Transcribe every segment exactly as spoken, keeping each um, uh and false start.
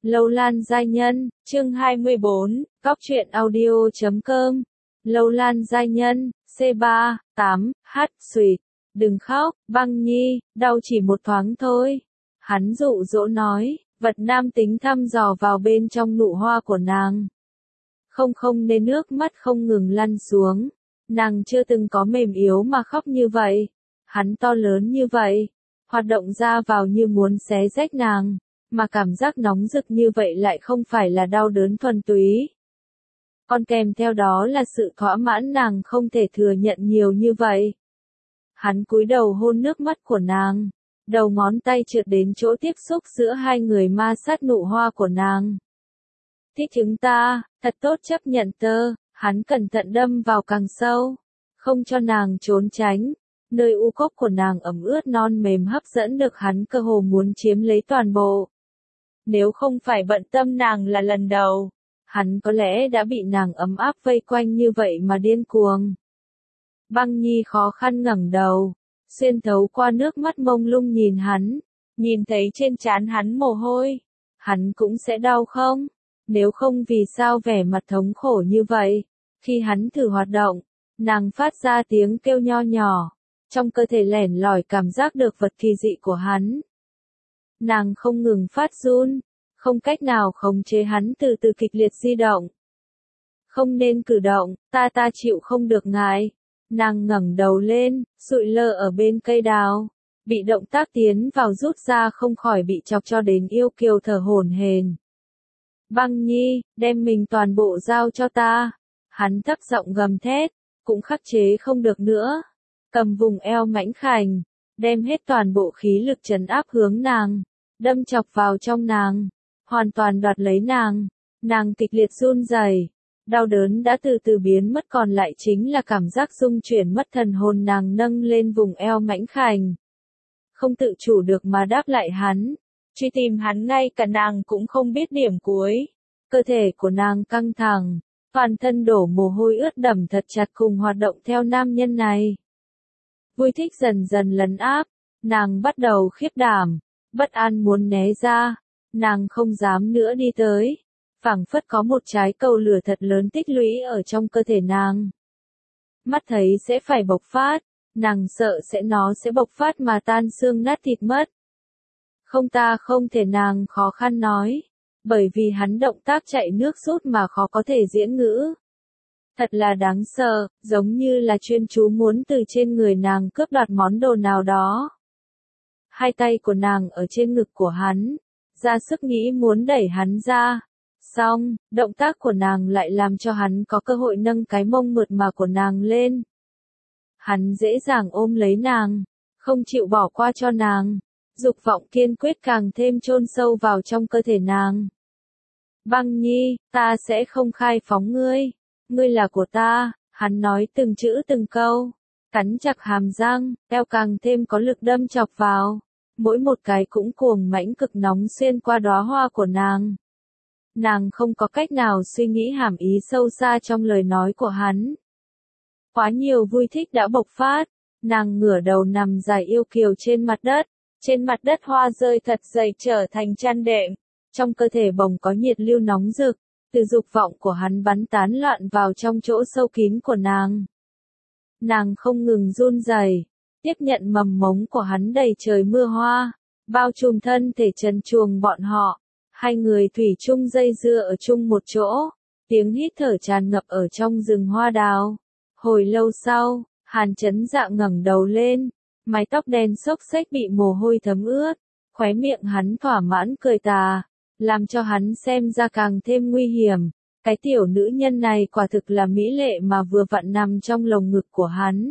Lâu Lan giai nhân, chương hai mươi bốn, Góc truyện audio chấm com. Lâu Lan giai nhân, C ba, tám, H, suỵt. Đừng khóc, Băng Nhi, đau chỉ một thoáng thôi. Hắn dụ dỗ nói, vật nam tính thăm dò vào bên trong nụ hoa của nàng. Không không nên nước mắt không ngừng lăn xuống. Nàng chưa từng có mềm yếu mà khóc như vậy. Hắn to lớn như vậy. Hoạt động ra vào như muốn xé rách nàng. Mà cảm giác nóng rực như vậy lại không phải là đau đớn thuần túy. Còn kèm theo đó là sự thỏa mãn nàng không thể thừa nhận nhiều như vậy. Hắn cúi đầu hôn nước mắt của nàng. Đầu ngón tay trượt đến chỗ tiếp xúc giữa hai người ma sát nụ hoa của nàng. Thích chúng ta, thật tốt chấp nhận tơ, hắn cẩn thận đâm vào càng sâu. Không cho nàng trốn tránh. Nơi u cốc của nàng ẩm ướt non mềm hấp dẫn được hắn cơ hồ muốn chiếm lấy toàn bộ. Nếu không phải bận tâm nàng là lần đầu, hắn có lẽ đã bị nàng ấm áp vây quanh như vậy mà điên cuồng. Băng Nhi khó khăn ngẩng đầu, xuyên thấu qua nước mắt mông lung nhìn hắn, nhìn thấy trên trán hắn mồ hôi. Hắn cũng sẽ đau không? Nếu không vì sao vẻ mặt thống khổ như vậy? Khi hắn thử hoạt động, nàng phát ra tiếng kêu nho nhỏ, trong cơ thể lẻn lỏi cảm giác được vật kỳ dị của hắn. Nàng không ngừng phát run, không cách nào khống chế hắn từ từ kịch liệt di động. Không nên cử động, ta ta chịu không được ngài. Nàng ngẩng đầu lên, sụi lơ ở bên cây đào. Bị động tác tiến vào rút ra không khỏi bị chọc cho đến yêu kiều thở hổn hển. Băng Nhi, đem mình toàn bộ giao cho ta. Hắn thấp giọng gầm thét, cũng khắc chế không được nữa. Cầm vùng eo mảnh khảnh, đem hết toàn bộ khí lực trấn áp hướng nàng, đâm chọc vào trong nàng, hoàn toàn đoạt lấy nàng. Nàng kịch liệt run rẩy, đau đớn đã từ từ biến mất, còn lại chính là cảm giác rung chuyển mất thần hồn. Nàng nâng lên vùng eo mảnh khảnh, không tự chủ được mà đáp lại hắn, truy tìm hắn ngay cả nàng cũng không biết điểm cuối. Cơ thể của nàng căng thẳng, toàn thân đổ mồ hôi ướt đẫm thật chặt cùng hoạt động theo nam nhân này. Vui thích dần dần lấn áp, nàng bắt đầu khiếp đảm, bất an muốn né ra, nàng không dám nữa đi tới, phảng phất có một trái cầu lửa thật lớn tích lũy ở trong cơ thể nàng. Mắt thấy sẽ phải bộc phát, nàng sợ sẽ nó sẽ bộc phát mà tan xương nát thịt mất. Không, ta không thể, nàng khó khăn nói, bởi vì hắn động tác chạy nước rút mà khó có thể diễn ngữ. Thật là đáng sợ, giống như là chuyên chú muốn từ trên người nàng cướp đoạt món đồ nào đó. Hai tay của nàng ở trên ngực của hắn, ra sức nghĩ muốn đẩy hắn ra. Xong, động tác của nàng lại làm cho hắn có cơ hội nâng cái mông mượt mà của nàng lên. Hắn dễ dàng ôm lấy nàng, không chịu bỏ qua cho nàng. Dục vọng kiên quyết càng thêm chôn sâu vào trong cơ thể nàng. Băng Nhi, ta sẽ không khai phóng ngươi. Ngươi là của ta, hắn nói từng chữ từng câu, cắn chặt hàm răng, eo càng thêm có lực đâm chọc vào, mỗi một cái cũng cuồng mãnh cực nóng xuyên qua đóa hoa của nàng. Nàng không có cách nào suy nghĩ hàm ý sâu xa trong lời nói của hắn. Quá nhiều vui thích đã bộc phát, nàng ngửa đầu nằm dài yêu kiều trên mặt đất, trên mặt đất hoa rơi thật dày trở thành chăn đệm, trong cơ thể bồng có nhiệt lưu nóng rực. Từ dục vọng của hắn bắn tán loạn vào trong chỗ sâu kín của nàng. Nàng không ngừng run rẩy, tiếp nhận mầm mống của hắn đầy trời mưa hoa, bao trùm thân thể trần truồng bọn họ. Hai người thủy chung dây dưa ở chung một chỗ, tiếng hít thở tràn ngập ở trong rừng hoa đào. Hồi lâu sau, Hàn Chấn Dạ ngẩng đầu lên, mái tóc đen xốc xếch bị mồ hôi thấm ướt, khóe miệng hắn thỏa mãn cười tà. Làm cho hắn xem ra càng thêm nguy hiểm. Cái tiểu nữ nhân này quả thực là mỹ lệ mà vừa vặn nằm trong lồng ngực của hắn.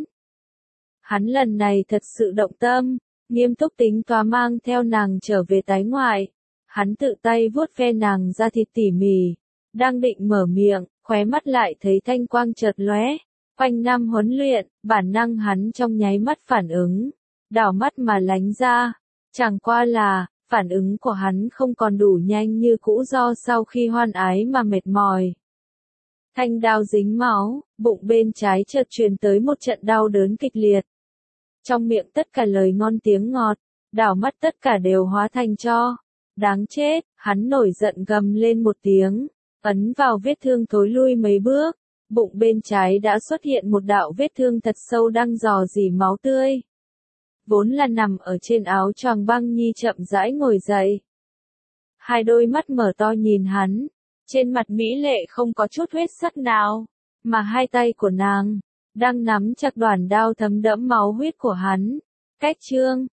Hắn lần này thật sự động tâm, nghiêm túc tính toán mang theo nàng trở về tái ngoại. Hắn tự tay vuốt ve nàng da thịt tỉ mỉ, đang định mở miệng, khóe mắt lại thấy thanh quang chợt lóe. Quanh năm huấn luyện, bản năng hắn trong nháy mắt phản ứng, đảo mắt mà lánh ra. Chẳng qua là phản ứng của hắn không còn đủ nhanh như cũ do sau khi hoan ái mà mệt mỏi. Thanh đao dính máu, bụng bên trái chợt truyền tới một trận đau đớn kịch liệt. Trong miệng tất cả lời ngon tiếng ngọt, đảo mắt tất cả đều hóa thành tro. Đáng chết, Hắn nổi giận gầm lên một tiếng, ấn vào vết thương thối lui mấy bước, bụng bên trái đã xuất hiện một đạo vết thương thật sâu đang rò rỉ máu tươi. Vốn là nằm ở trên áo choàng Băng Nhi chậm rãi ngồi dậy. Hai đôi mắt mở to nhìn hắn, trên mặt mỹ lệ không có chút huyết sắc nào, mà hai tay của nàng đang nắm chặt đoàn đao thấm đẫm máu huyết của hắn. Cách chương